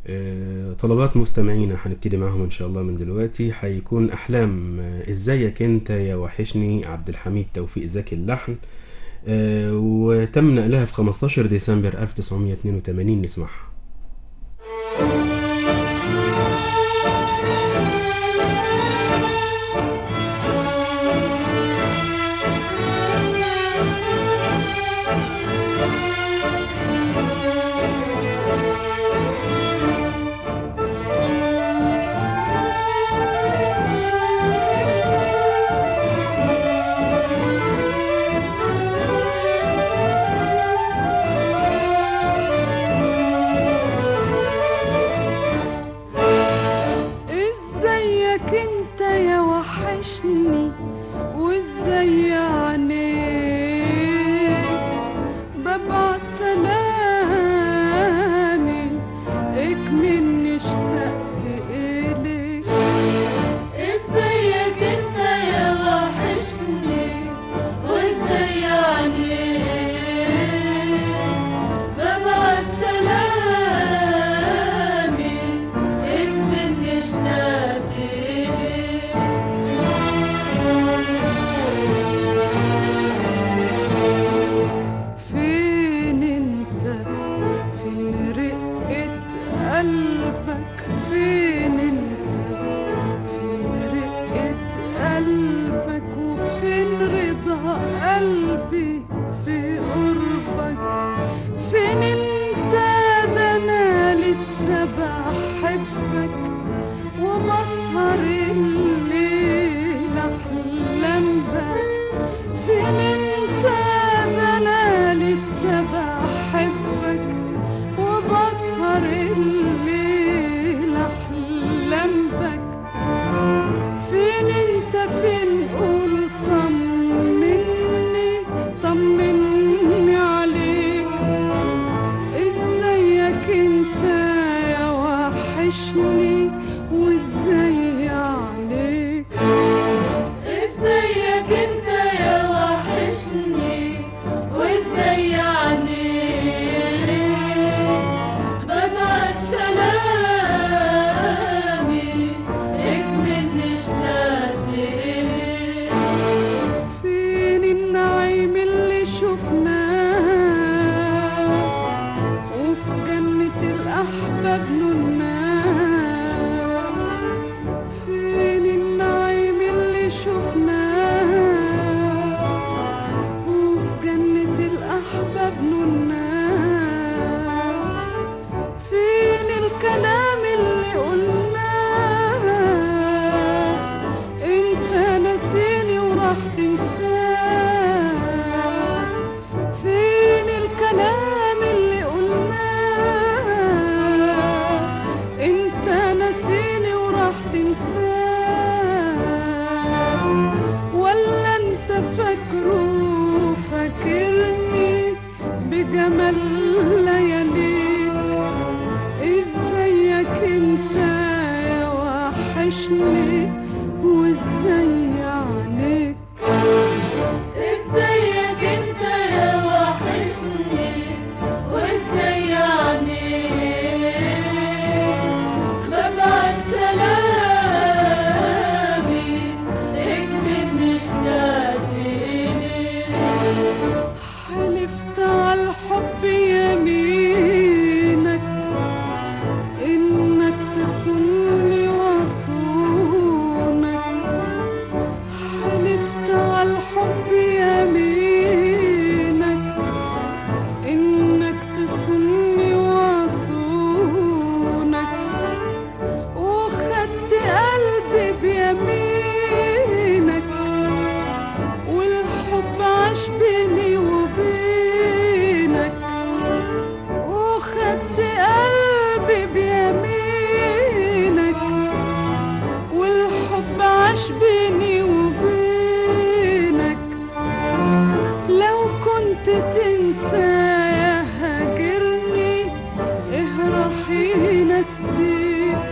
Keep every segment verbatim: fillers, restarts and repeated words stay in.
آه، طلبات مستمعينا هنبتدي معاهم ان شاء الله من دلوقتي. هيكون احلام آه، ازيك انت يا وحشني، عبد الحميد توفيق زكي اللحن. آه، وتم نقلها في خمستاشر ديسمبر ألف وتسعمية اتنين وتمانين. نسمعها. ازيك انت يا وحشني وازاي عينيك، ببعت سلامي اكمن اشتقت اليك. ازيك انت يا وحشني وازاي عليك، ببعت سلامي اكمن اشتقت اليك. فين انت؟ فين رقة قلبك؟ فين انت؟ فين رقة قلبك وفين رضا قلبي في قربك؟ فين انت؟ ده انا لسه بحبك وبسهر الليل احلم بك. فين انت؟ ده انا لسه بحبك وبسهر الليل احلم بك. فين انت؟ فين؟ قول طمني طمني عليك. ازيك انت يا وحشني وازاي عليك؟ ازيك انت يا وحشني وازاي عليك، ببعت سلامي اكمن اشتقت اليك. فين النعيم اللي شفناه وفي جنة الأحباب نلناه؟ فين النعيم اللي شفناه وفي جنة الأحباب نلناه؟ فين الكلام اللي قلناه؟ انت ناسيني وراح تنساه. فين الكلام اللي قلناه؟ انت ناسيني وراح تنساه. ولا انت فاكره فاكرني بجمال لياليك؟ ازيك انت يا وحشني وازاي عليك؟ ازيك انت يا وحشني وازاي عليك، ببعت سلامي اكمن اشتقت اليك. حلفت على الحب يمينك انك تصوني واصونك. حلفت على الحب يمينك انك تصوني واصونك. وخدت قلبي بيمينك والحب عاش بيني وبينك. وخدت قلبي بيمينك والحب عاش بيني وبينك. لو كنت تنسى يا هاجرني ايه راح ينسيك؟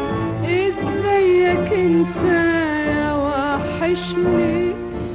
ازيك انت يا وحشني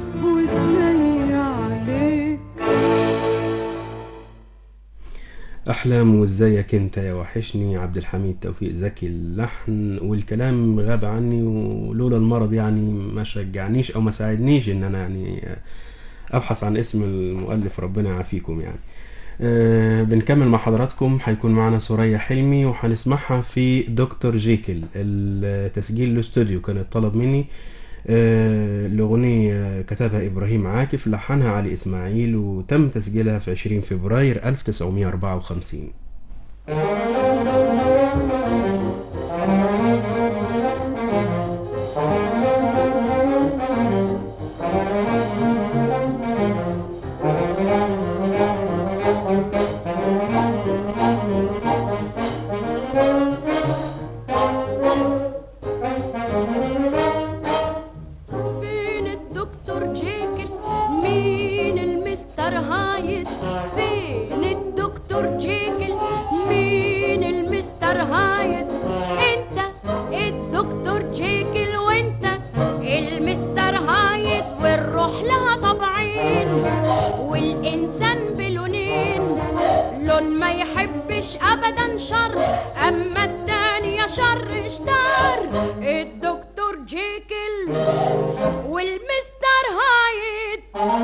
وازاي عليك؟ الأحلام وإزيك أنت يا وحشني، عبد الحميد توفيق زكي اللحن، والكلام غاب عني ولولا المرض يعني ما شجعنيش أو ما ساعدنيش إن أنا يعني أبحث عن اسم المؤلف، ربنا يعافيكم يعني. أه بنكمل مع حضراتكم، هيكون معنا سوريا حلمي وهنسمعها في دكتور جيكل. التسجيل الاستوديو كان طلب مني أه الأغنية كتبها إبراهيم عاكف، لحنها علي إسماعيل، وتم تسجيلها في عشرين فبراير ألف وتسعمائة وأربعة وخمسين. فين الدكتور جيكل؟ مين المستر هايد؟ فين الدكتور جيكل؟ مين المستر هايد؟ انت الدكتور جيكل وانت المستر هايد، والروح لها طبعين والانسان بلونين، لون ما يحبش ابدا شر، اما التاني يا شر شتار. الدكتور جيكل والمستر هايد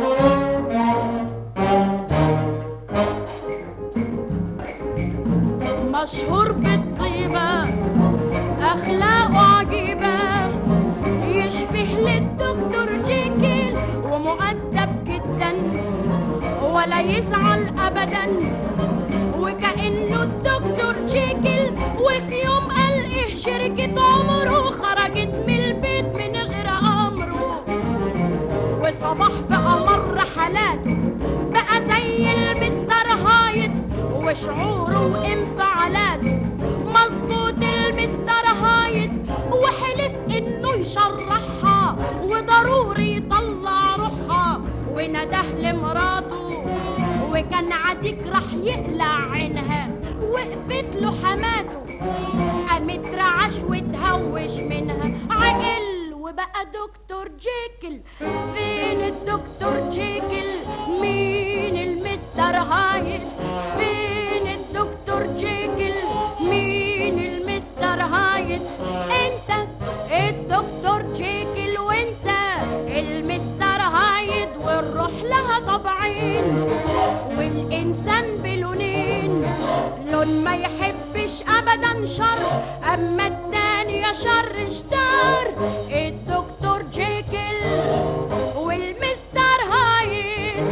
مشهور بالطيبة، أخلاقه عجيبة، يشبه للدكتور جيكل ومؤدب جدا ولا يزعل أبدا، وكأنه الدكتور جيكل. وفي يوم قال إيه شركة عمره خرجت من البيت من غير أمره، وصباح في أمر حالاته بقى زي المستر هايد، وشعوره وانفعالاته مظبوط المستر هايد، وحلف إنه يشرحها وضروري يطلع روحها، ونداه لمراته وكان عتيك راح يقلع عينها، وقفت له حماته قامت رعش وتهوش منها، عجل وبقى دكتور جيكل. فين الدكتور جيكل؟ مين المستر هايد؟ فين الدكتور جيكل؟ مين المستر هايد؟ انت الدكتور جيكل وانت المستر هايد، والروح لها طبعين والإنسان بلونين، لون ما يحبش أبدا شر، أما التاني يا شر شتار. الدكتور جيكل والمستر هايد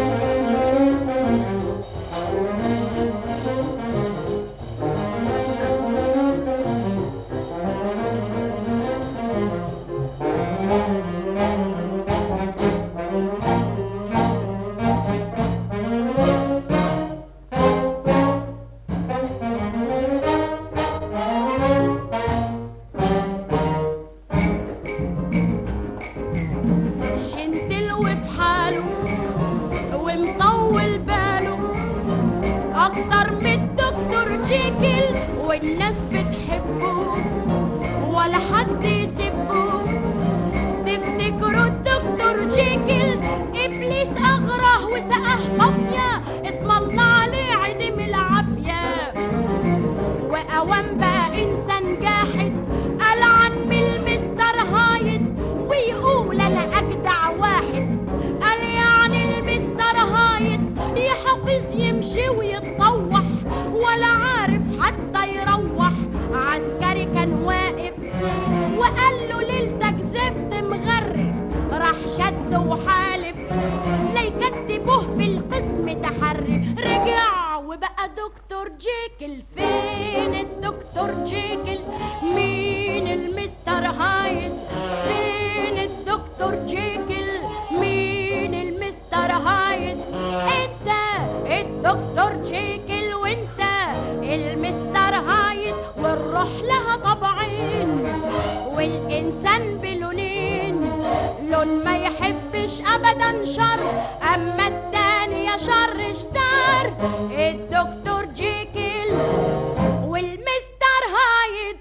جنتل وفي حاله ومطول باله أكتر من الدكتور جيكل، والناس بتحبه ولا حد يسبه. تفتكروا الدكتور جيكل إبليس أغراه وسقاه قافية، اسم الله عليه عدم العافية، وأوام بقى إنسان جاحد ألعن من المستر هايد، ويقول أنا أجدع واحد. قال يعني المستر هايد يحافظ يمشي ويتطوح ولا عارف حتى يروح. عسكري كان واقف وقال له ليلتك زفت مغرب، راح شد وحالف ليكتبوه في القسم تحري، رجع وبقى دكتور جيكل. فين الدكتور جيكل؟ مين المستر هايد؟ فين الدكتور جيكل؟ مين المستر هايد؟ انت الدكتور جيكل وانت المستر هايد، والروح لها طبعين والإنسان بلونين، لون ما يحبش أبدا شر، أما التاني يا شر شتار. الدكتور جيكل والمستر هايد.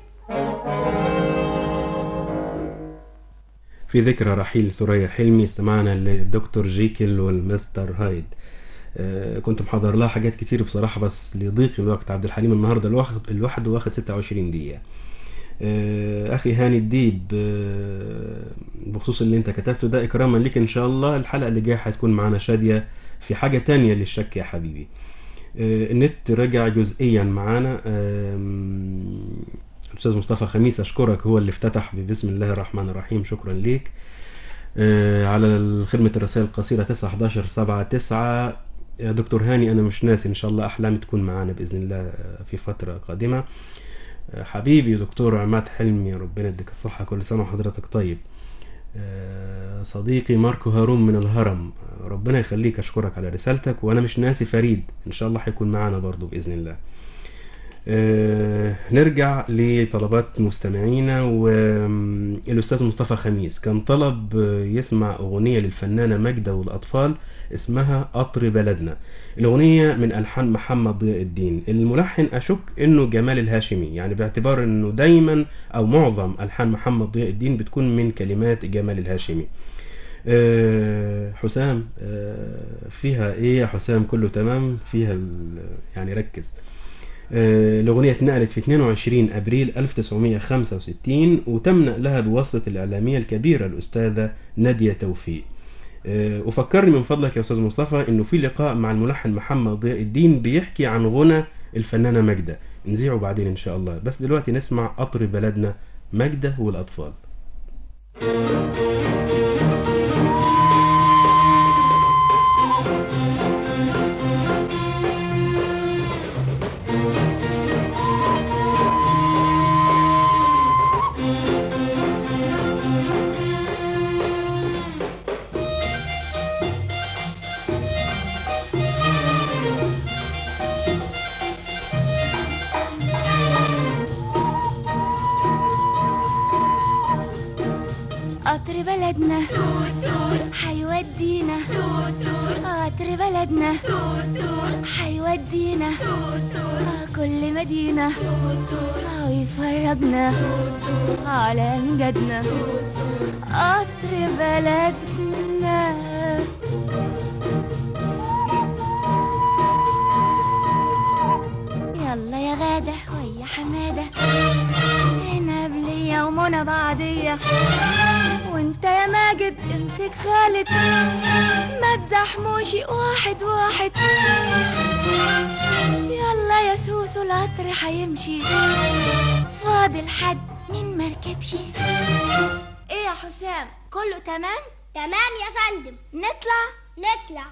في ذكرى رحيل ثريا حلمي استمعنا للدكتور جيكل والمستر هايد. آه، كنت محضر لها حاجات كتير بصراحة، بس لضيق الوقت عبد الحليم النهاردة الواحد الواحد واخد ستة وعشرين دقيقة. آه، أخي هاني الديب، آه، بخصوص اللي أنت كتبته ده إكراما ليك إن شاء الله، الحلقة اللي جاية هتكون معانا شادية في حاجة تانية للشك يا حبيبي. آه، النت رجع جزئيا معانا. آم، الأستاذ مصطفى خميس أشكرك، هو اللي افتتح ببسم الله الرحمن الرحيم، شكرا ليك. آه، على خدمة الرسائل القصيرة تسعة حداشر سبعة تسعة. يا دكتور هاني أنا مش ناسي، إن شاء الله أحلامي تكون معانا بإذن الله آه، في فترة قادمة. آه، حبيبي دكتور عماد حلمي، ربنا يديك الصحة، كل سنة وحضرتك طيب. آه، صديقي ماركو هارون من الهرم، آه، ربنا يخليك، أشكرك على رسالتك. وأنا مش ناسي فريد، إن شاء الله هيكون معانا برضو بإذن الله. آه، نرجع لطلبات مستمعينا. والأستاذ مصطفى خميس كان طلب آه، يسمع أغنية للفنانة ماجدة والأطفال اسمها قطر بلدنا. الأغنية من ألحان محمد ضياء الدين، الملحن أشك إنه جمال الهاشمي، يعني باعتبار إنه دايما أو معظم ألحان محمد ضياء الدين بتكون من كلمات جمال الهاشمي. آه، حسام، آه، فيها إيه يا حسام؟ كله تمام فيها ال- يعني ركز. آه، الأغنية اتنقلت في اثنين وعشرين أبريل ألف وتسعمائة وخمسة وستين، وتم نقلها بواسطة الإعلامية الكبيرة الأستاذة نادية توفيق. آه، وفكرني من فضلك يا أستاذ مصطفى إنه في لقاء مع الملحن محمد ضياء الدين بيحكي عن غنى الفنانة ماجدة، نذيعه بعدين إن شاء الله، بس دلوقتي نسمع قطر بلدنا، ماجدة والأطفال. قطر بلدنا حيودينا، قطر بلدنا حيودينا كل مدينة ويفرجنا على أمجادنا. قطر بلدنا يلا يا غادة ويا حمادة، هنا بلية ومنى بعضية، وانت يا ماجد امسك خالد، ما تزحموش واحد واحد. يلا يا سوسو القطر حيمشي، فاضل حد مين مركبش؟ ايه يا حسام كله تمام؟ تمام يا فندم. نطلع نطلع.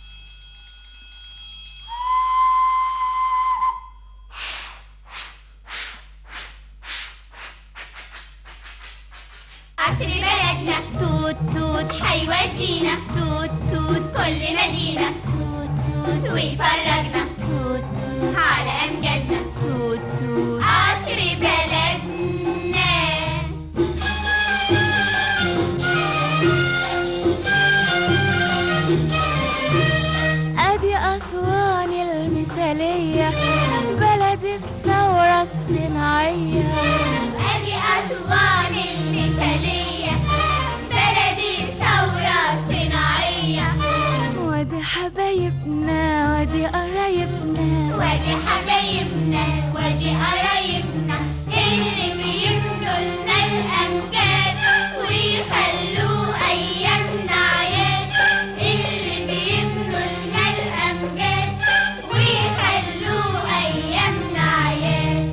قطر بلدنا توت توت حيودينا، توت توت كل مدينة، توت توت ويفرجنا، توت توت على أمجادنا، توت توت قطر بلدنا. أدي أسوان المثالية، بلد الثورة الصناعية. أدي أسوان المثالية، بلد الثورة الصناعية. وادي حبايبنا وادي قرايبنا، وادي حبايبنا وادي قرايبنا، اللي بيبنوا لنا الأمجاد ويخلوا أيامنا عياد، اللي بيبنوا لنا الأمجاد ويخلوا أيامنا عياد.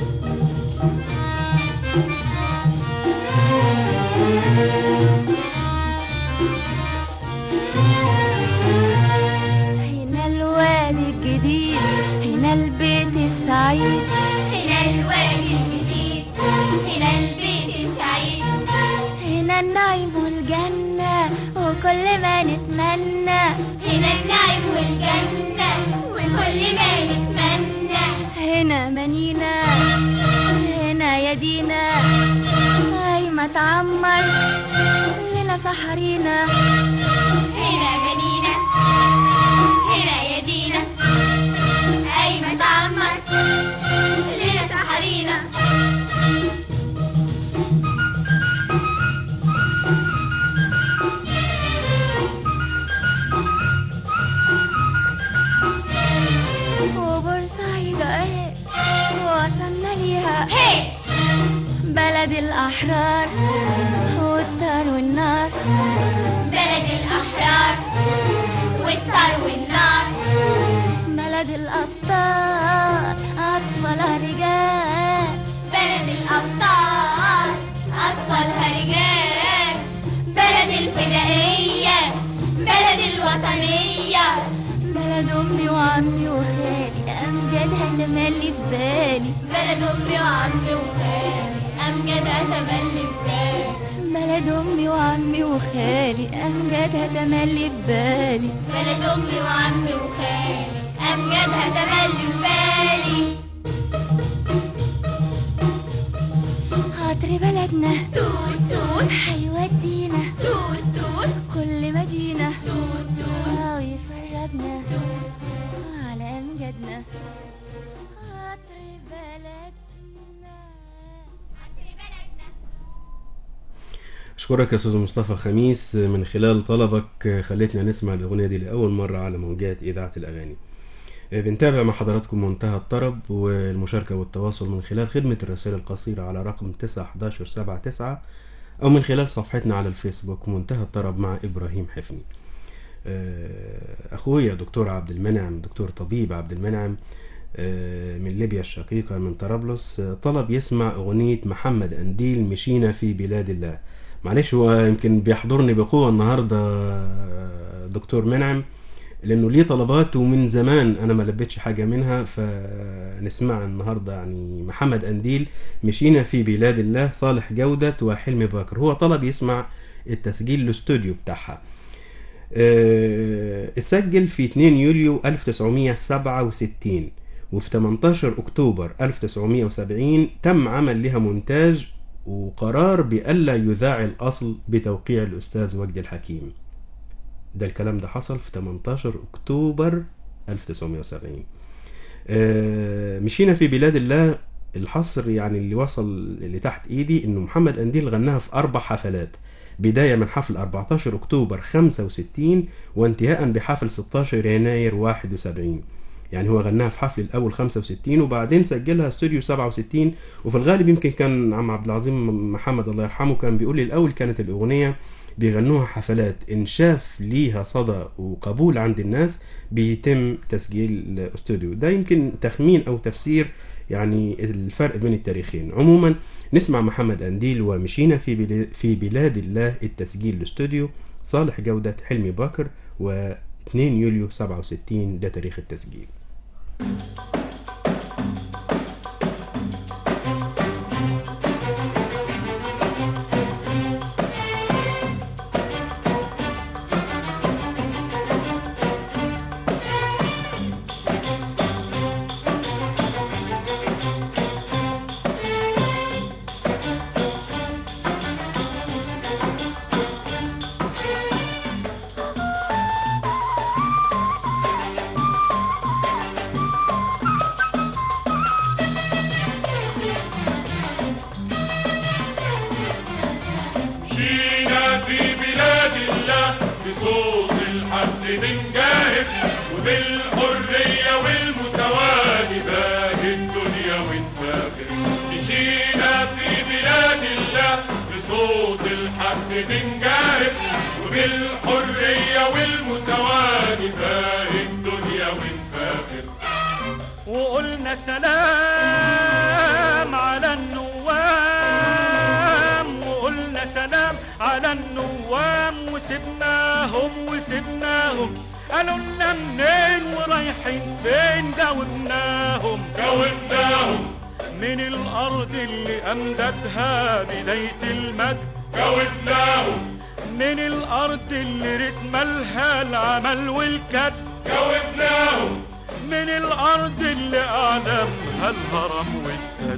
هنا الوادي الجديد، هنا البيت السعيد، هنا الوادي الجديد، هنا البيت السعيد، هنا النعيم والجنة وكل ما نتمنى، هنا النعيم والجنة وكل ما نتمنى. هنا منينا، هنا يدينا، قايمة تعمر لنا سحرينا. هنا بنينا، هنا يدينا، قايمة تعمر لنا سحرينا. بلد الأحرار والطار والنار، بلد الأحرار والطار والنار، بلد الأبطال أطفالها رجال، بلد الأبطال أطفالها رجال، بلد الفدائية، بلد الوطنية، بلد أمي وعمي وخالي أمجادها تملي في بالي، بلد أمي وعمي وخالي أمجادها تملي في بالي، بلد أمي وعمي وخالي أمجادها تملي في بالي، بلد أمي وعمي وخالي أمجادها تملي في بالي. قطر بلدنا توت توت هيودينا توت توت كل مدينة توت توت ويفرجنا على أمجادنا. قطر بلدنا قطر بلدنا. أشكرك يا أستاذ مصطفى خميس، من خلال طلبك خلتنا نسمع الأغنية دي لأول مرة على موجات إذاعة الأغاني. بنتابع مع حضراتكم منتهى الطرب والمشاركة والتواصل من خلال خدمة الرسائل القصيرة على رقم تسعة حداشر سبعة تسعة أو من خلال صفحتنا على الفيسبوك منتهى الطرب مع إبراهيم حفني. أخويا دكتور عبد المنعم، دكتور طبيب عبد المنعم من ليبيا الشقيقة من طرابلس، طلب يسمع أغنية محمد أنديل مشينا في بلاد الله. معلش هو يمكن بيحضرني بقوة النهاردة دكتور منعم لأنه ليه طلبات ومن زمان أنا ما لبيتش حاجة منها، فنسمع النهاردة يعني محمد أنديل مشينا في بلاد الله، صالح جودة وحلمي باكر. هو طلب يسمع التسجيل الاستوديو بتاعها. اه اتسجل في اتنين يوليو ألف وتسعمية سبعة وستين وفي تمنتاشر أكتوبر ألف وتسعمية وسبعين تم عمل لها مونتاج وقرار بألا يذاع الأصل بتوقيع الأستاذ وجدي الحكيم. ده الكلام ده حصل في تمنتاشر أكتوبر ألف وتسعمية وسبعين. آه مشينا في بلاد الله، الحصر يعني اللي وصل اللي تحت ايدي انه محمد أنديل غناها في اربع حفلات، بداية من حفل أربعتاشر أكتوبر خمسة وستين وانتهاء بحفل ستاشر يناير واحد وسبعين. يعني هو غناها في حفل الاول خمسة وستين وبعدين سجلها استوديو سبعة وستين. وفي الغالب يمكن كان عم عبد العظيم محمد الله يرحمه كان بيقول لي الاول كانت الاغنية بيغنوها حفلات، إن شاف ليها صدى وقبول عند الناس بيتم تسجيل استوديو. ده يمكن تخمين أو تفسير يعني الفرق بين التاريخين. عموما نسمع محمد أنديل ومشينا في في بلاد الله التسجيل الاستوديو، صالح جودة حلمي باكر، و2 يوليو سبعة وستين ده تاريخ التسجيل. بصوت الحق بنجاهد وبالحرية والمساواة نباهي الدنيا ونفاخر. مشينا في بلاد الله بصوت الحق بنجاهد وبالحرية والمساواة نباهي الدنيا ونفاخر. وقلنا سلام على النوام، وقلنا سلام على النوام، وسبناهم وسبناهم قالوا لنا منين ورايحين فين، جاوبناهم جاوبناهم من الأرض اللي أمددها بداية المجد، جاوبناهم من الأرض اللي رسم لها العمل والكد، جاوبناهم من الأرض اللي أعلمها الهرم والسد.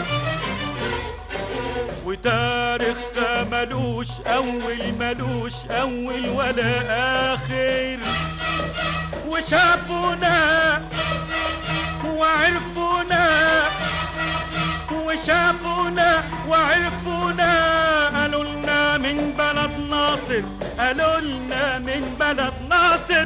وتاريخها ملوش أول ملوش أول ولا آخر، وشافونا وعرفونا وشافونا وعرفونا قالوا لنا من بلد ناصر، قالوا لنا من بلد ناصر.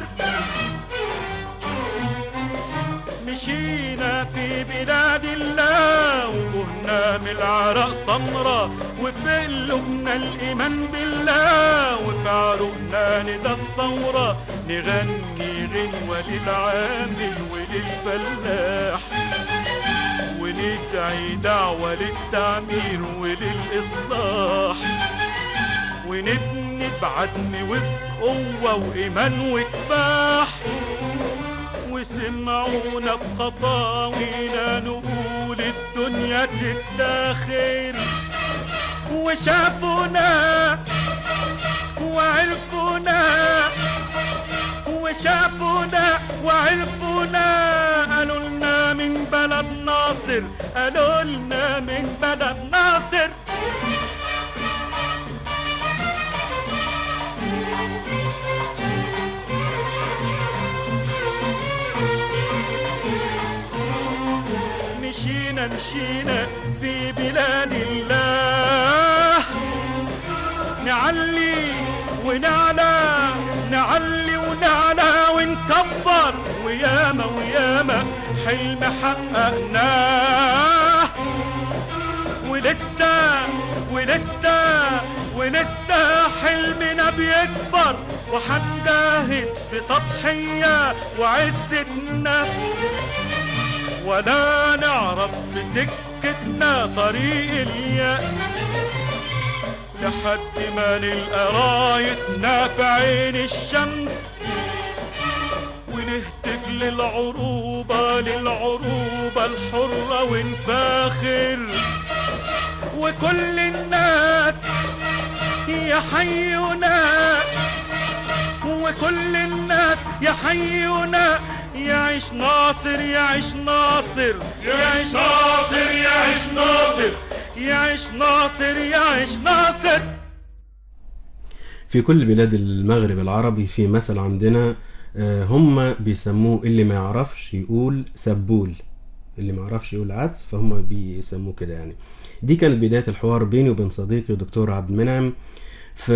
مشينا في بلاد الله وكنا من العرق سمرة، وفي قلوبنا الإيمان بالله، وفي عروقنا ندى الثورة. نغني غنوة للعامل وللفلاح، وندعي دعوة للتعمير وللإصلاح، ونبني بعزم وبقوة وإيمان وكفاح. وسمعونا في خطاوينا نقول الدنيا تتاخر، وشافونا وعرفونا، وشافونا وعرفونا. قالوا لنا من بلد ناصر، قالوا لنا من بلد ناصر. مشينا مشينا في بلاد الله، نعلي ونعلى، نعلي ونعلى ونكبر، وياما وياما حلم حققناه. ولسه ولسه ولسه حلمنا بيكبر، وحنجاهد بتضحية وعزة نفس، ولا نعرف في سكتنا طريق اليأس، لحد ما نلقى رايتنا في عين الشمس، ونهتف للعروبة للعروبة الحرة ونفاخر. وكل الناس يحيونا، وكل الناس يحيونا. يعيش ناصر يعيش ناصر يعيش ناصر يعيش ناصر يعيش ناصر يعيش ناصر. في كل بلاد المغرب العربي في مثل عندنا هم بيسموه اللي ما يعرفش يقول سبول، اللي ما يعرفش يقول عدس فهم بيسموه كده يعني. دي كانت بداية الحوار بيني وبين صديقي دكتور عبد المنعم. ف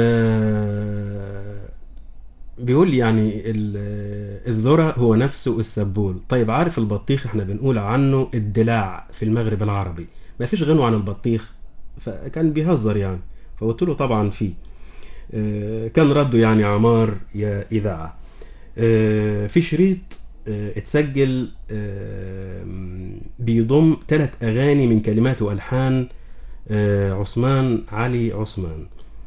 بيقول يعني الذرة هو نفسه السبول. طيب عارف البطيخ احنا بنقول عنه الدلاع في المغرب العربي، ما فيش غنوة عن البطيخ، فكان بيهزر يعني. فقلت له طبعا فيه. كان رده يعني عمار يا إذاعة. في شريط اتسجل بيضم ثلاث أغاني من كلمات وألحان عثمان علي عثمان.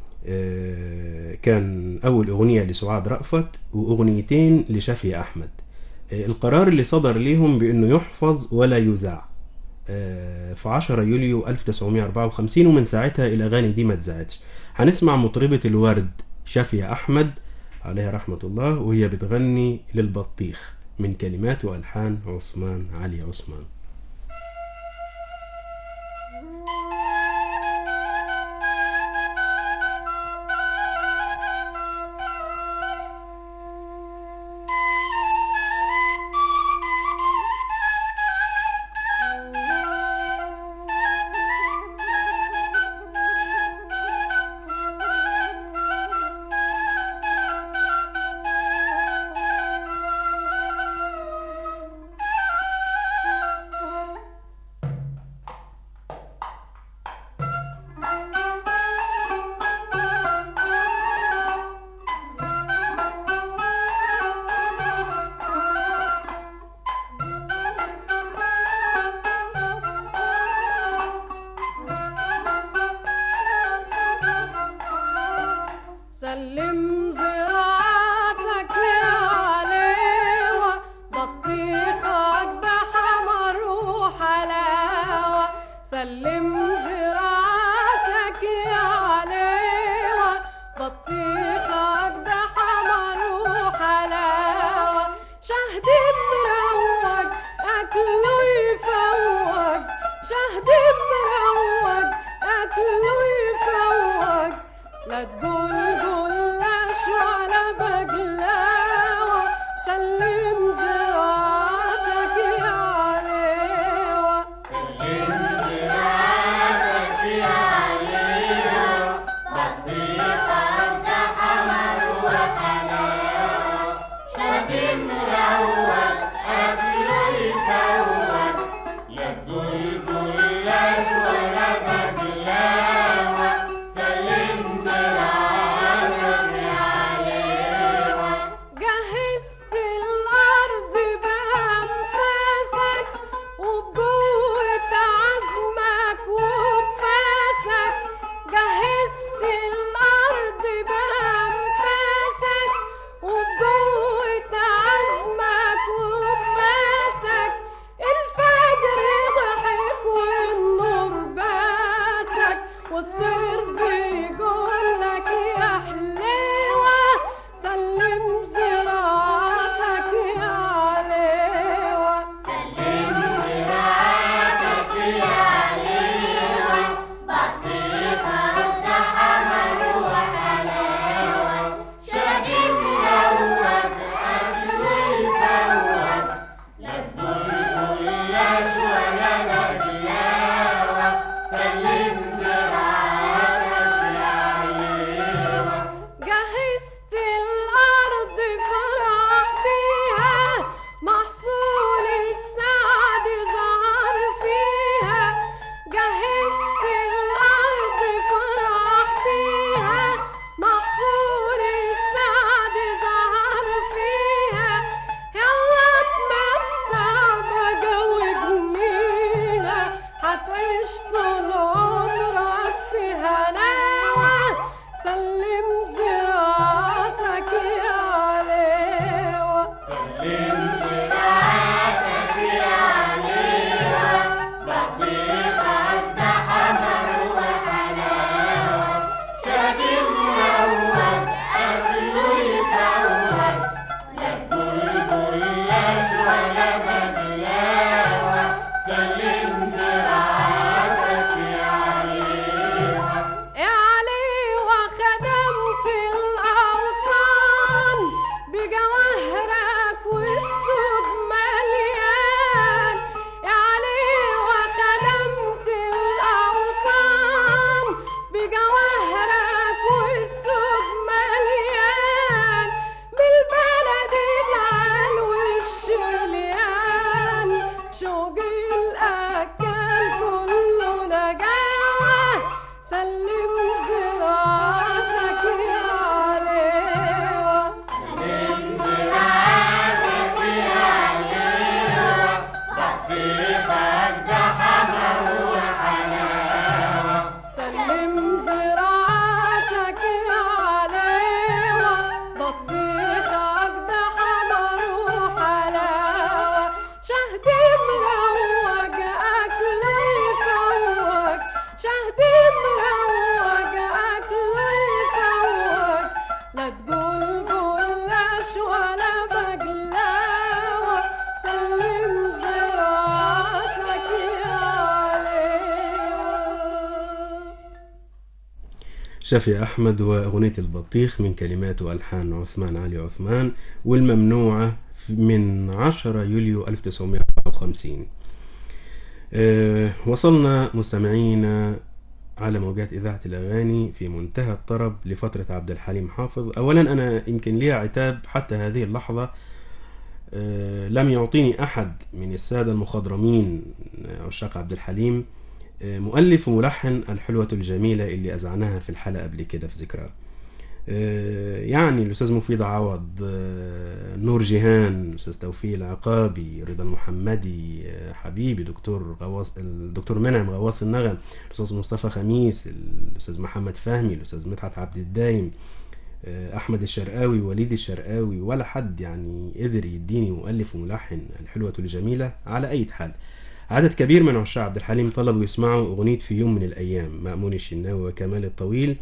كان أول أغنية لسعاد رأفت وأغنيتين لشافي أحمد. القرار اللي صدر ليهم بأنه يحفظ ولا يذاع في عشرة يوليو ألف وتسعمائة وأربعة وخمسين، ومن ساعتها الأغاني دي ما اتذاعتش. هنسمع مطربة الورد شافي أحمد عليها رحمة الله وهي بتغني للبطيخ من كلمات وألحان عثمان علي عثمان. سلم زراعتك يا عليوة، بطيخك بحمر وحلاوة. سلم زراعتك يا عليوة، بطيخك بحمر وحلاوة. شهد مروج أكله يفوج، شهد مروج أكله يفوج. لا تقول جلاش ولا بقلاوة، سلم زراعتك يا عليوة. سلم زراعتك يا عليوة، بطيخك ده حمر وحلاوة. شهد مروج أكله يفوج، لا تقول جلاش ولا هتعيش طول عمرك في هناوة سلم زراعتك يا عليوة سلم زراعتك يا عليوة بطيخك ده حمر وحلاوة شادي مروج أكله يفوج لا تبلبلاش ولا بجلاوة سلم زراعتك يا عليوة يا عليوة خدمت الأوطان بجواهرك والسوق مليان يا عليوة خدمت الأوطان بجواهرك والسوق مليان بالبلد العلو الشليان شوق الأكل كله نجاوة سلم زراعتك يا عليوة سلم زراعتك يا عليوة بطيخك ده حمر وحلاوة سلم زراعتك يا عليوة بطيخك ده حمر وحلاوة شهد مروج أكله يفوج شهد مروج أكله يفوج لا تقول جلاش ولا بجلاوة سلم زراعتك يا عليوة شافي أحمد وأغنية البطيخ من كلمات وألحان عثمان علي عثمان والممنوعة من عشرة يوليو ألف وتسعمائة وأربعة وخمسين. أه وصلنا مستمعينا على موجات إذاعة الأغاني في منتهى الطرب لفترة عبد الحليم حافظ. أولا أنا يمكن لي عتاب حتى هذه اللحظة، أه لم يعطيني أحد من السادة المخضرمين عشاق عبد الحليم أه مؤلف وملحن الحلوة الجميلة اللي أزعناها في الحلقة قبل كده في ذكرى. يعني الأستاذ مفيد عوض، نور جيهان، الأستاذ توفيق العقابي، رضا المحمدي، حبيبي دكتور غواص الدكتور منعم غواص النغم، الأستاذ مصطفى خميس، الأستاذ محمد فهمي، الأستاذ مدحت عبد الدايم، أحمد الشرقاوي، وليد الشرقاوي، ولا حد يعني قدر يديني مؤلف وملحن الحلوة الجميلة. على أي حال عدد كبير من عشاق عبد الحليم طلبوا يسمعوا أغنية في يوم من الأيام مأمون الشناوي وكمال الطويل،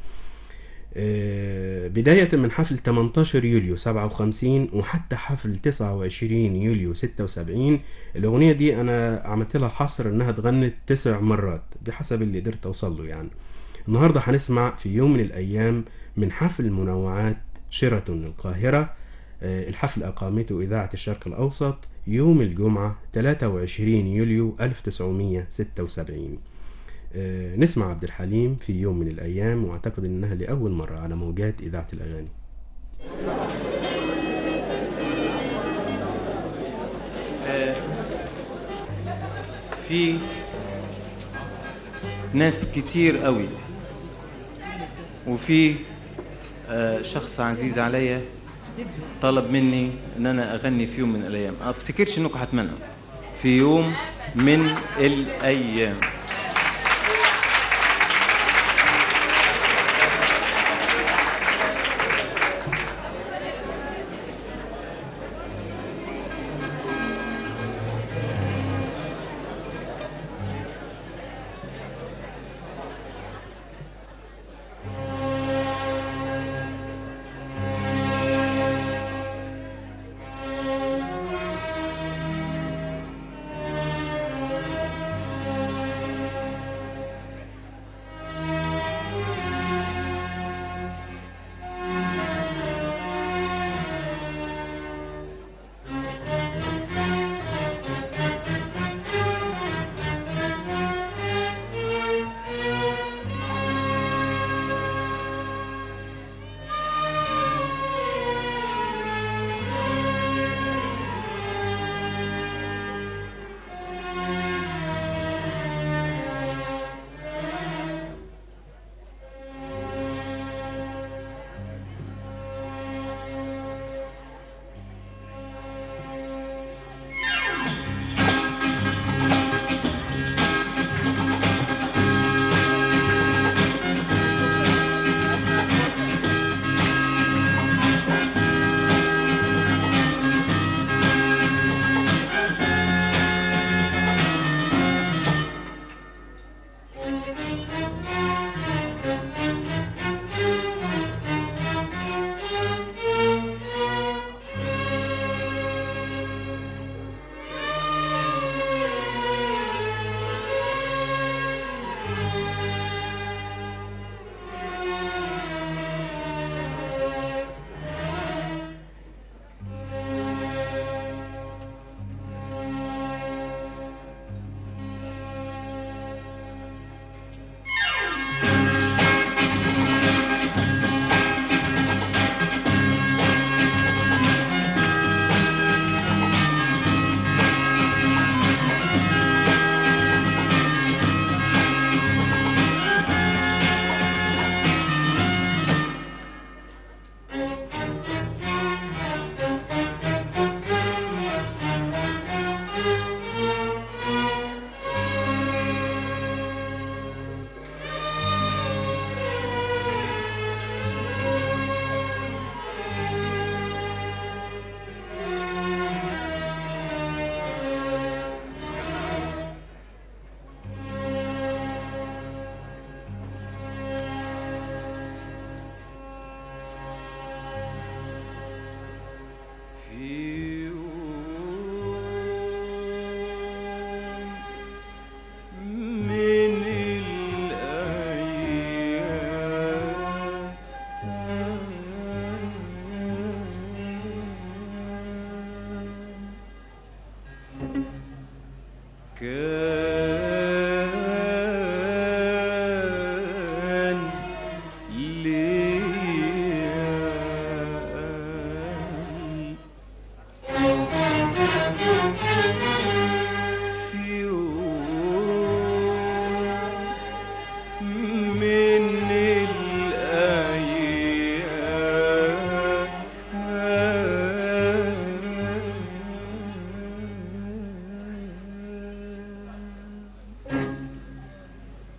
بداية من حفل ثمانية عشر يوليو سبعة وخمسين وحتى حفل تسعة وعشرين يوليو ستة وسبعين. الأغنية دي أنا عملت لها حصر أنها اتغنت تسع مرات بحسب اللي قدرت أوصل له. يعني النهاردة هنسمع في يوم من الأيام من حفل منوعات شيراتون القاهرة. الحفل أقامته إذاعة الشرق الأوسط يوم الجمعة ثلاثة وعشرين يوليو ألف وتسعمائة وستة وسبعين. نسمع عبد الحليم في يوم من الأيام، واعتقد أنها لأول مرة على موجات إذاعة الأغاني. في ناس كتير قوي، وفي شخص عزيز عليا طلب مني ان انا اغني في يوم من الايام. ما افتكرش انكم هتمنعوا في يوم من الايام.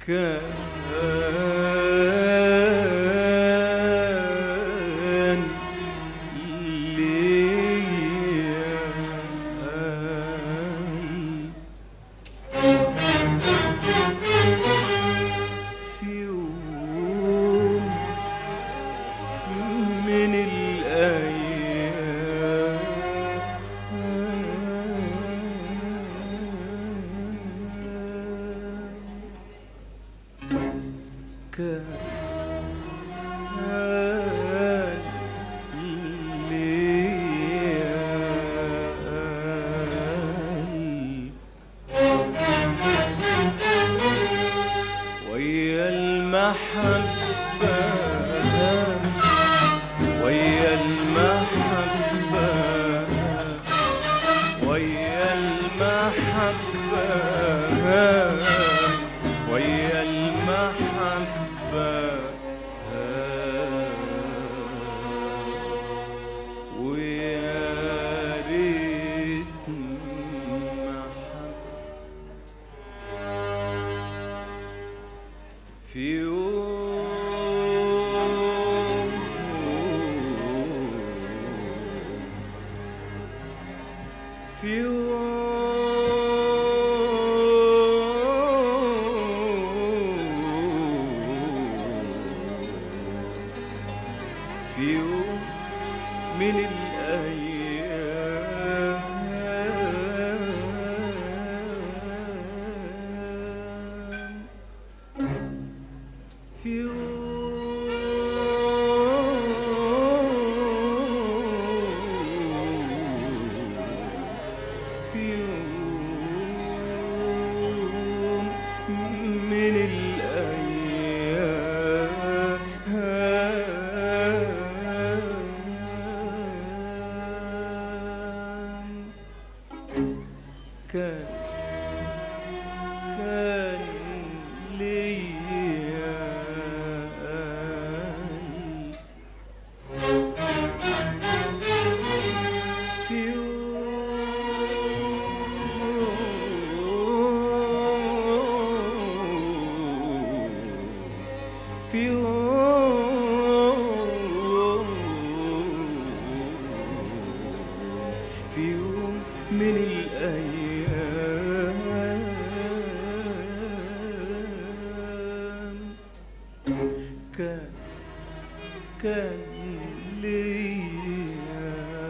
كان ليا في يوم من الأيام كان ليا ويا المحبة ويا المحبة ويا المحبة ويا المحبة ويا ريت محبة في يوم في يوم في يوم من الأيام في يوم في يوم من الأيام كان كان ليا في يوم في يوم في يوم من الأيام كان كان ليا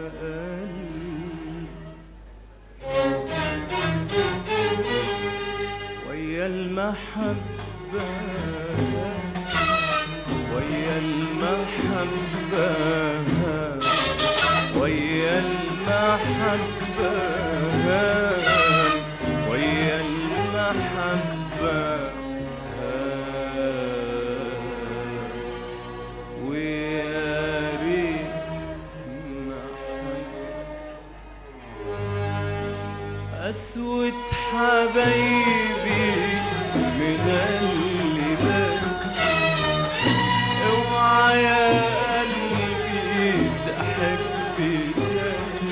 ويا المحبة ويا المحبة ويا المحبة ويا المحبة ويا ريت محبة أسود حبايبي من اللبان اوعى يا قلبي تحب تاني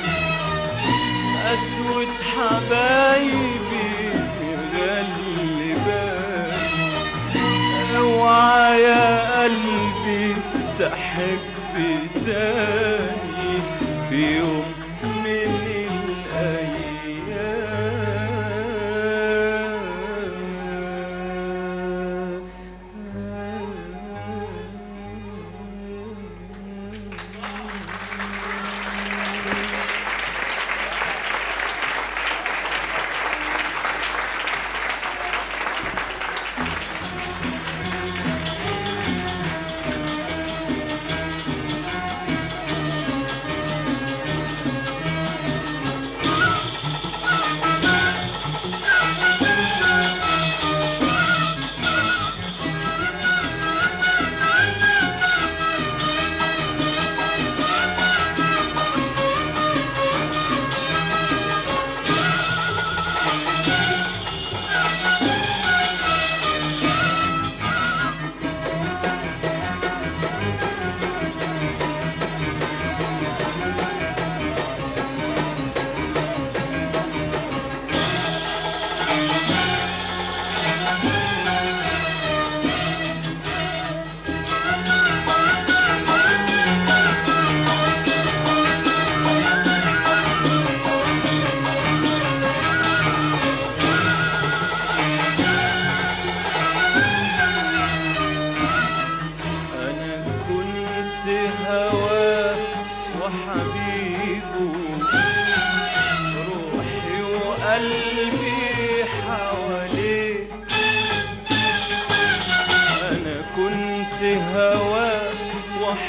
أسود حبايبي من اللبان اوعى يا قلبي تحب تاني في يوم من الأيام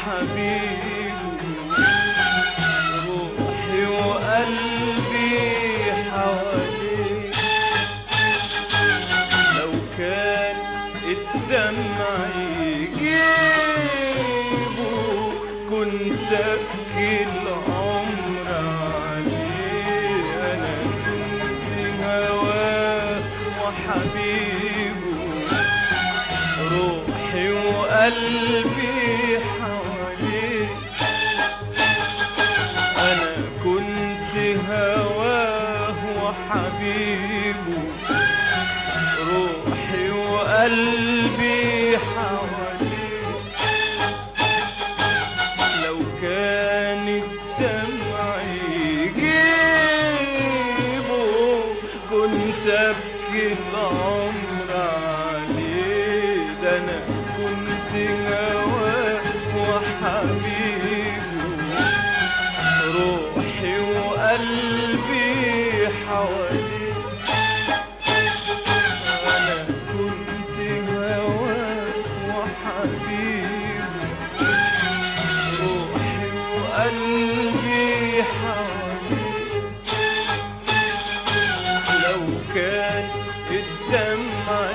وحبيبه روحي وقلبي حواليه لو كان الدمع يجيبه كنت ابكي العمر عليه انا كنت هواه وحبيبه روحي وقلبي حواليه انا كنت هواه وحبيبه روحي وقلبي حواليه لو كان الدمع يجيبه كنت ابكي العمر عليه ده انا كنت هواه وحبيبه روحي وقلبي حواليه انا كنت هواه وحبيبه روحي وقلبي حواليه لو كان الدمع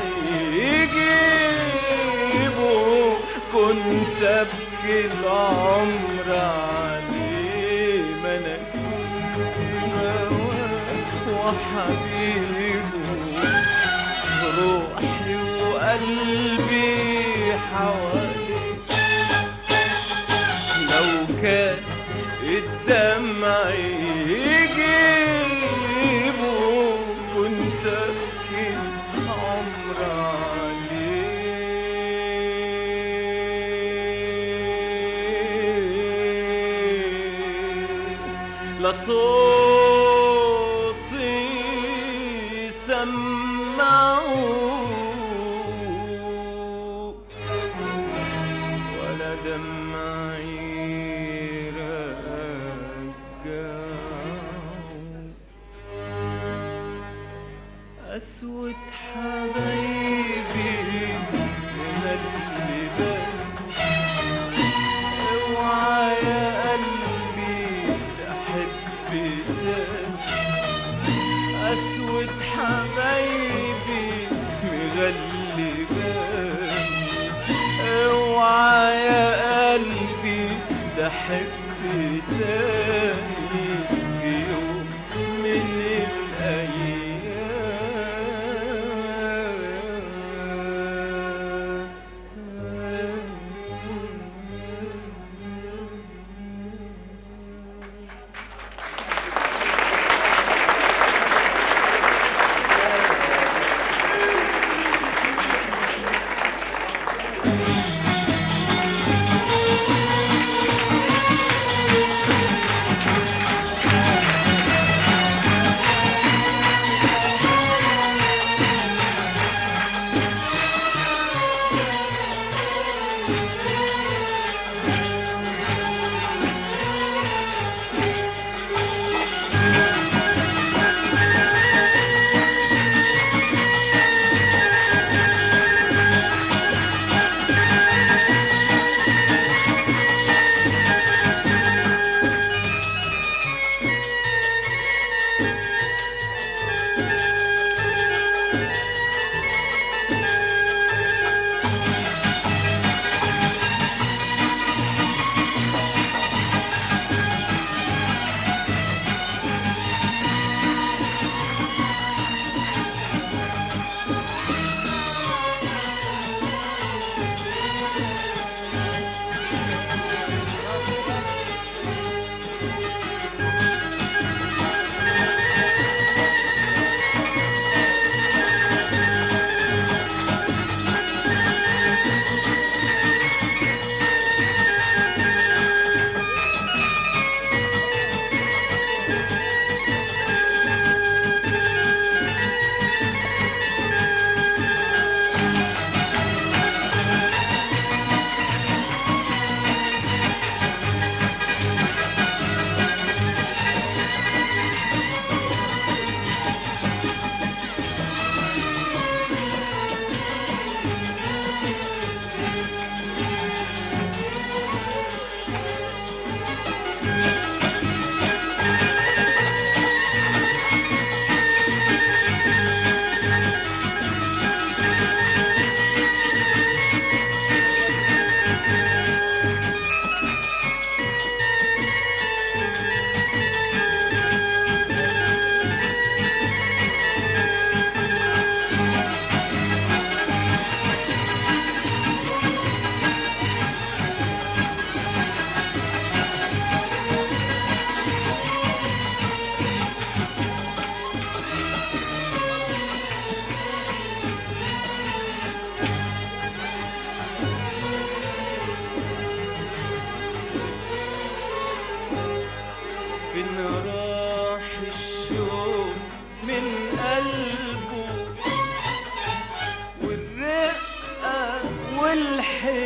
يجيبه كنت ابكي العمر عليه ما انا كنت هواه وحبيبه روحي وقلبي حواليه لو كان الدمع يجيبه كنت ابكي العمر عليه لا صوتي سمعه ولا دمعي أسود حبايبي مغلبة اوعى يا قلبي تحب تاني أسود حبايبي مغلبة اوعى يا قلبي تحب تاني في يوم من الأيام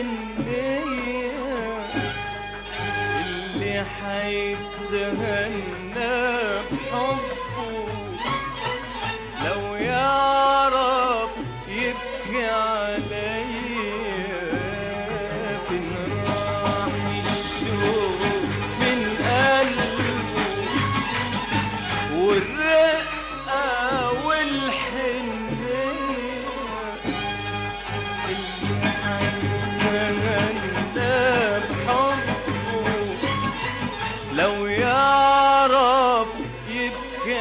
والحنية اللي حيتهنى بحبه لو يعرف يبكي عليا فين راح الشوق من قلبه والرقة والحنية اللي حيتهنى بحبه لو يعرف يبكي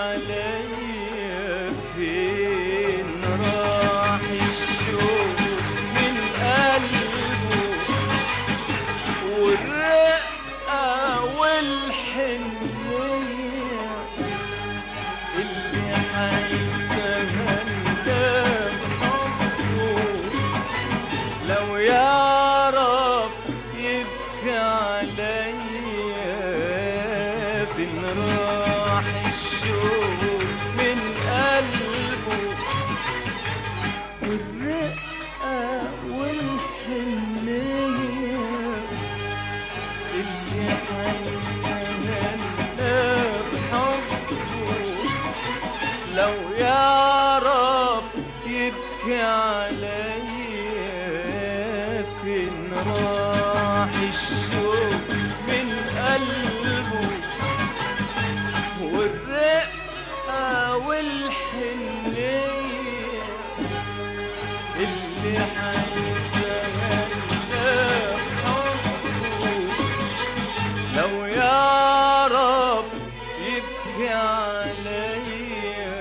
عليا فين راح الشوق من قلبه والرقة والحنية اللي حيتهنى بحبه لو يعرف يبكي عليا فين راح الشوق من قلبه والرقة والحنية اللي حيتهنى بحبه لو يعرف يبكي عليا فين راح الشوق من قلبه والرقة والحنية اللي حيتهنى بحبه لو يعرف يبكي عليا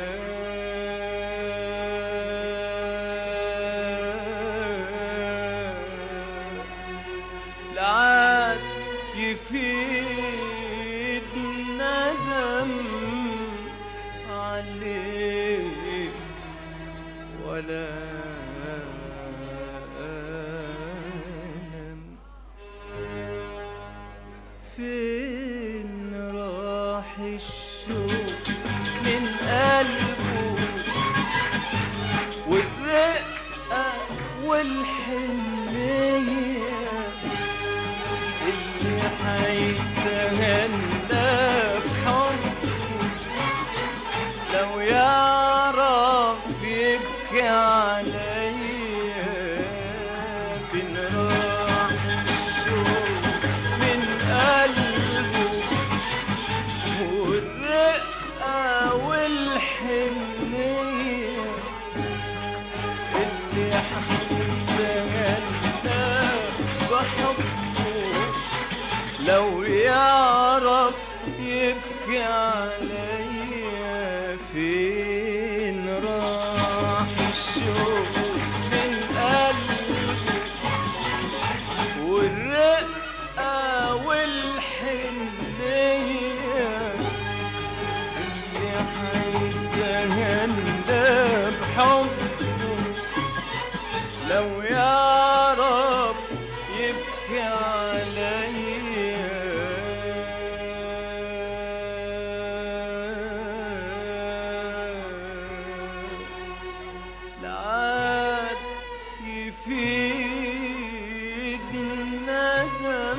لعاد يفيد ندم عليه ولا ألم فين راح الشوق من قلبه والرقة والحنية اللي حيتهنى بحبه لو يعرف يبكي عليا فين راح الشوق من قلبه والرقة والحنية اللي حيتهنى بحبه لو يعرف يبكي عليا فين راح الشوق من قلبه والرقة والحنية اللي حيتهنى بحبه لو يعرف يبكي عليا لعاد يفيد ندم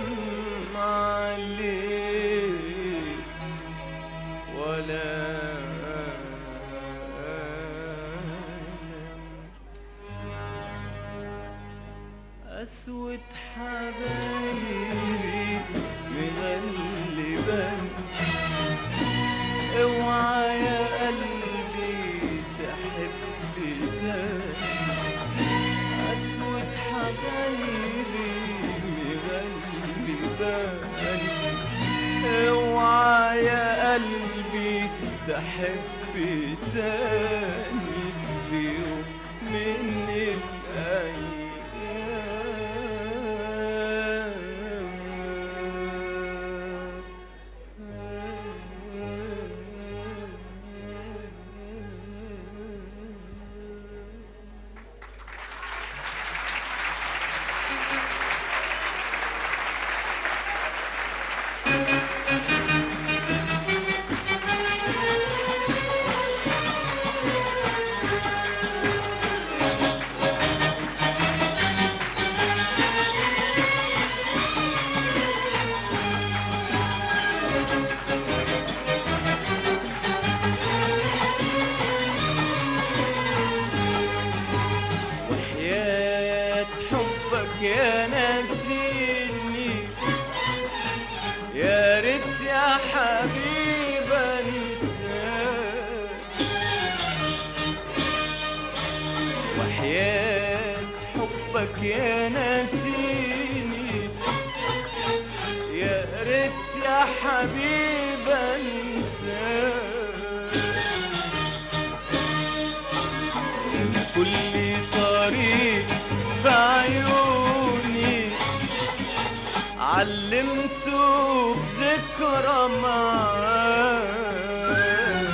عليه ولا أسود حبايبي مغلبان اوعى يا قلبي تحبي تاني أسود حبايبي مغلبان اوعى يا قلبي تحبي تاني في يوم من الأيام يا ناسيني يا ريت يا حبيب انساك وحياة حبك يا ناسيني يا ريت يا حبيب انساك كل طريق في عيوني علمته بذكرى معاك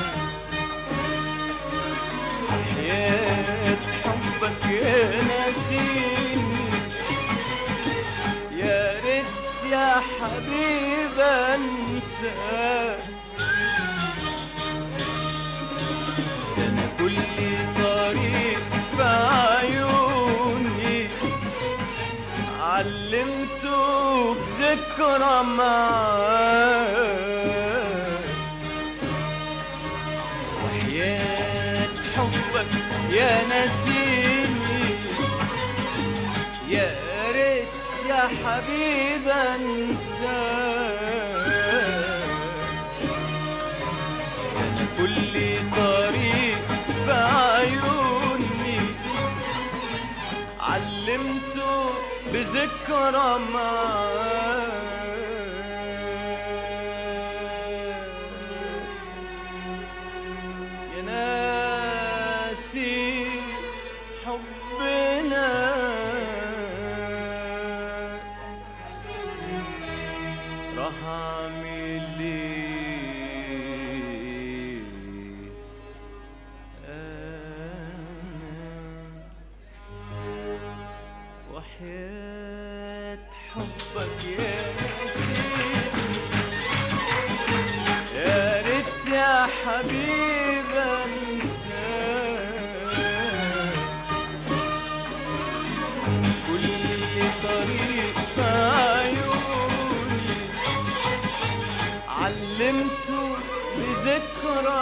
حياة حبك يا ناسيني يا ريت يا حبيب انساك ده انا كل طريق في عيوني علمته بذكرى معاك وحياة حبك يا ناسيني يا ريت يا حبيب انساك انا كل طريق في عيوني علمته بذكرى معاك يا ناسي حبنا راح اعمل ايه وحياة حبك يا ناسيني يا ريت يا حبيب انساك كل طريق في عيوني علمته بذكرى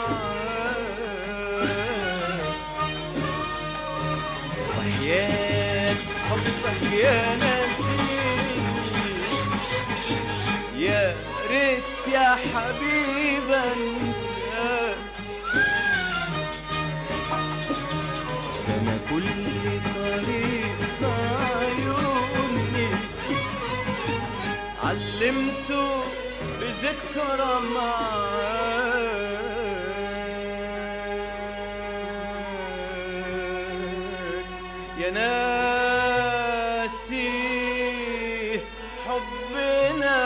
معاك وحياة حبك يا ناسيني يا ريت يا حبيب انساك انا كل طريق في عيوني علمته بذكرى معاك يا ناسي حبنا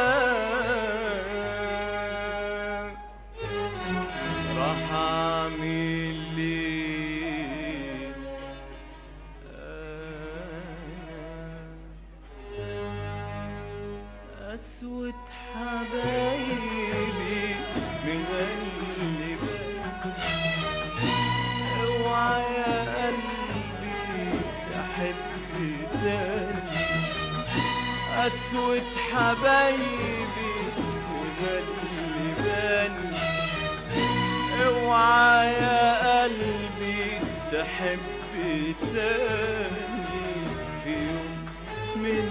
راح اعمل ايه اسود حبايبي مغلبك اوعى يا قلبي تحب تاني اسود حبايبي مغلباني اوعى يا قلبي تحب تاني في يوم من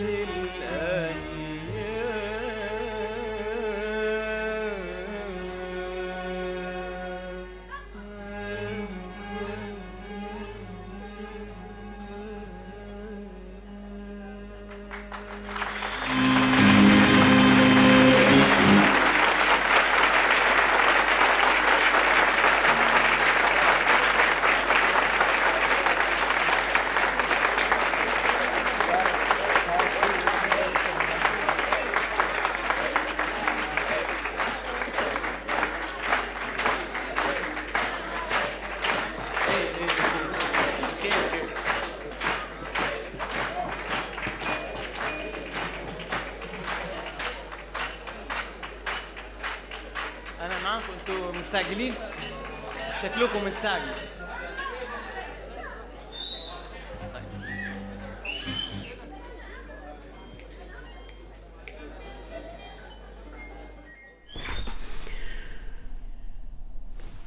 انا معاكم انتوا مستعجلين شكلكم مستعجل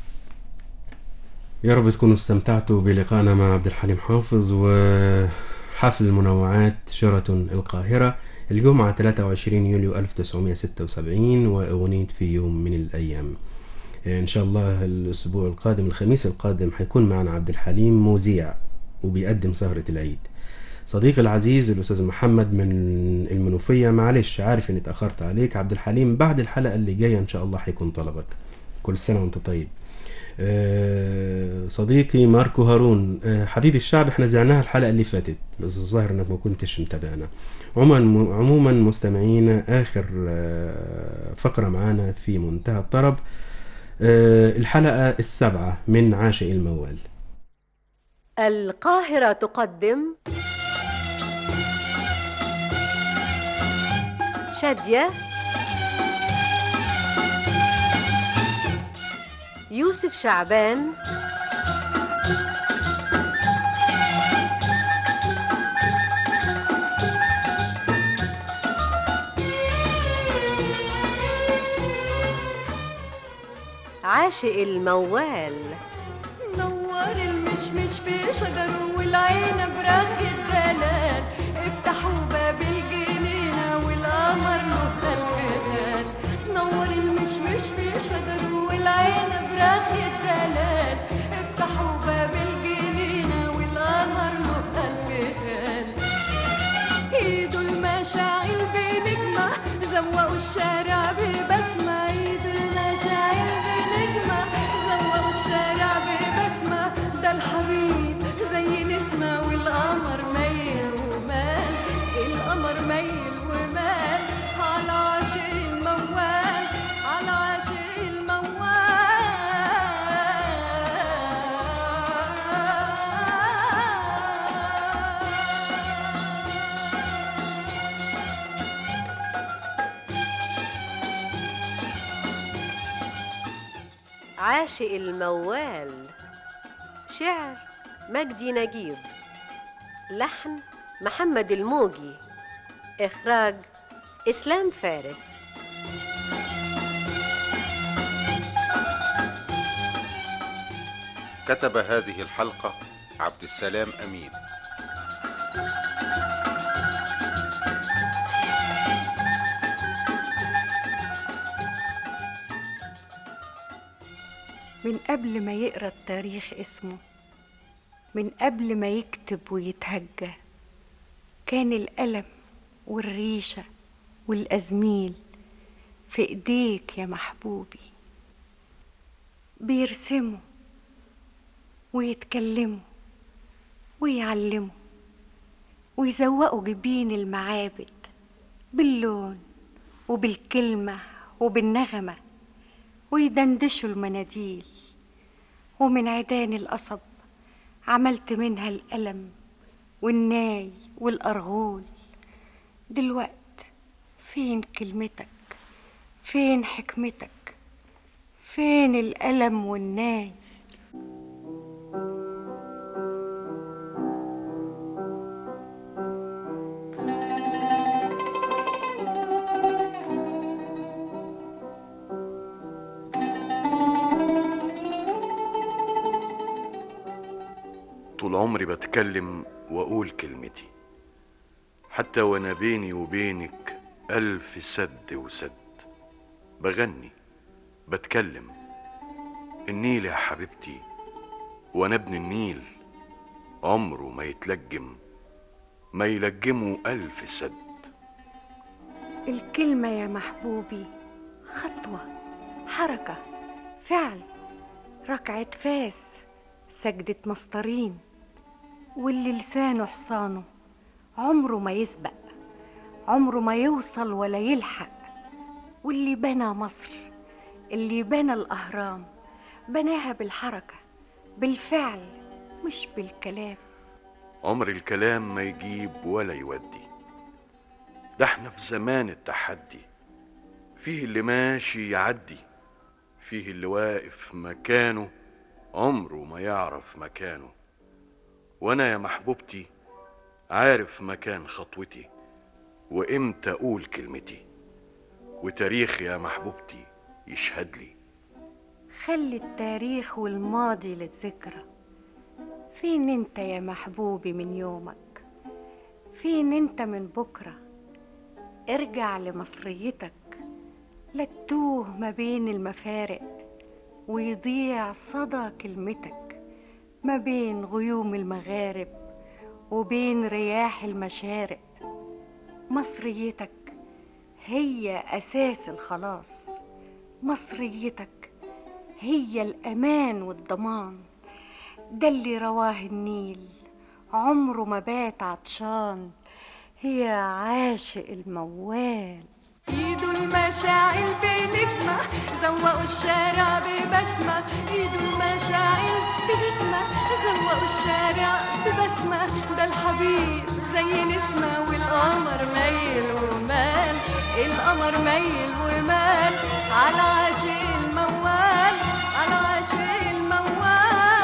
يا رب تكونوا استمتعتوا بلقائنا مع عبد الحليم حافظ، و حفل منوعات شيراتون القاهرة الجمعة ثلاثة وعشرين يوليو ألف وتسعمائة وستة وسبعين، وأغنية في يوم من الأيام. إن شاء الله الأسبوع القادم الخميس القادم هيكون معنا عبد الحليم مذيع وبيقدم سهرة العيد. صديقي العزيز الأستاذ محمد من المنوفية، معلش عارف إني اتأخرت عليك. عبد الحليم بعد الحلقة اللي جاية إن شاء الله هيكون طلبك. كل سنة وأنت طيب. صديقي ماركو هارون، حبيب الشعب، احنا زعناها الحلقة اللي فاتت بس الظاهر انك ما كنتش متابعنا. عموما عموما مستمعينا، اخر فقرة معانا في منتهى الطرب، الحلقة السابعة من عاشق الموال. القاهرة تقدم شادية، يوسف شعبان، عاشق الموال. نور المشمش في شجره والعين براخ الدلال، افتحوا باب الجنينة والقمر له ألف غال. نور المشمش في شجره والعين براخ الدلال، افتحوا باب الجنينة والقمر له ألف غال. ايدوا المشاعل بنجمة زوقوا الشارع ببسمة، ايدوا المشاعل بنجمة زوقوا الشارع ببسمة. ده الحبيب زي نسمة والقمر ميل ومال، القمر ميل ومال على عاشق الموال، على عاشق الموال. عاشق الموال، شعر مجدي نجيب، لحن محمد الموجي، إخراج إسلام فارس. كتب هذه الحلقة عبد السلام أمين. من قبل ما يقرأ التاريخ اسمه، من قبل ما يكتب ويتهجى، كان القلم والريشة والأزميل في ايديك يا محبوبي، بيرسموا ويتكلموا ويعلموا ويزوقوا جبين المعابد باللون وبالكلمة وبالنغمة، ويدندشوا المناديل. ومن عيدان القصب عملت منها القلم والناي والأرغول. دلوقت فين كلمتك؟ فين حكمتك؟ فين القلم والناي؟ طول عمري بتكلم وأقول كلمتي، حتى وأنا بيني وبينك ألف سد وسد. بغني بتكلم النيل يا حبيبتي، وأنا ابن النيل عمره ما يتلجم، ما يلجمه ألف سد. الكلمة يا محبوبي خطوة، حركة، فعل، ركعة فاس، سجدة مسطرين. واللي لسانه حصانه عمره ما يسبق، عمره ما يوصل ولا يلحق. واللي بنى مصر، اللي بنى الأهرام، بناها بالحركة، بالفعل، مش بالكلام. عمر الكلام ما يجيب ولا يودي. ده احنا في زمان التحدي، فيه اللي ماشي يعدي، فيه اللي واقف مكانه عمره ما يعرف مكانه. وانا يا محبوبتي عارف مكان خطوتي، وامتى اقول كلمتي، وتاريخ يا محبوبتي يشهد لي. خلي التاريخ والماضي للذكرى. فين انت يا محبوبي من يومك؟ فين انت من بكرة؟ ارجع لمصريتك، لا تتوه ما بين المفارق ويضيع صدى كلمتك ما بين غيوم المغارب وبين رياح المشارق. مصريتك هي أساس الخلاص، مصريتك هي الأمان والضمان. ده اللي رواه النيل عمره ما بات عطشان، هي عاشق الموال. ايدوا المشاعل بنجمة زوقوا الشارع ببسمة، ايدوا المشاعل بنجمة زوقوا الشارع ببسمة. ده الحبيب زي نسمة والقمر ميل ومال، القمر ميل ومال على عاشق الموال، على عاشق الموال.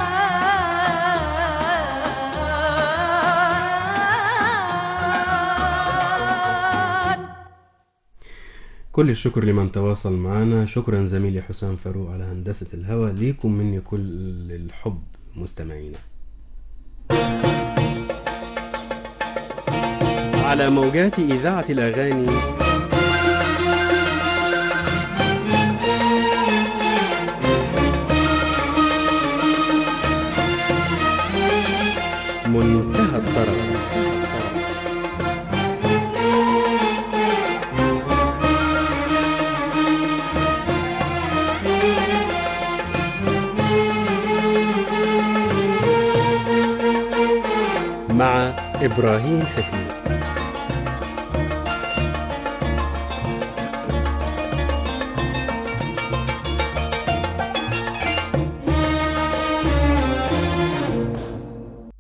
كل الشكر لمن تواصل معنا. شكرا زميلي حسام فاروق على هندسة الهوى. ليكم مني كل الحب مستمعينا. على موجات إذاعة الأغاني منتهى الطرب. مع إبراهيم حفيظ.